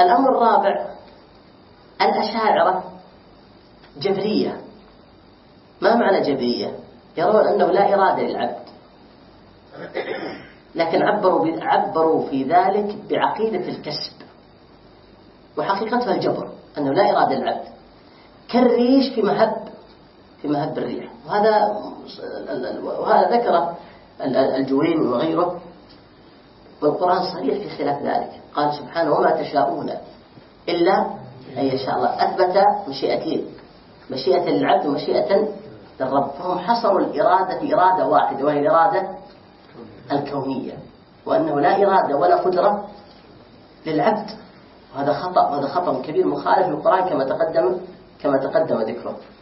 الأمر الرابع، الأشاعرة جبرية. ما معنى جبرية؟ يرون أنه لا إرادة للعبد، لكن عبروا في ذلك بعقيدة الكسب، وحقيقتها الجبر، أنه لا إرادة للعبد كالريش في مهب الريح. وهذا ذكر الجويني وغيره، والقرآن صريح في خلاف ذلك. قال سبحانه: وما تشاءون إلا أن يشاء الله. أثبت مشيئتين، مشيئة للعبد ومشيئة للرب، فهم حصروا الإرادة في إرادة واحدة، وهي الإرادة الكونية، وأنه لا إرادة ولا قدرة للعبد. وهذا خطأ كبير مخالف للقرآن كما تقدم ذكره.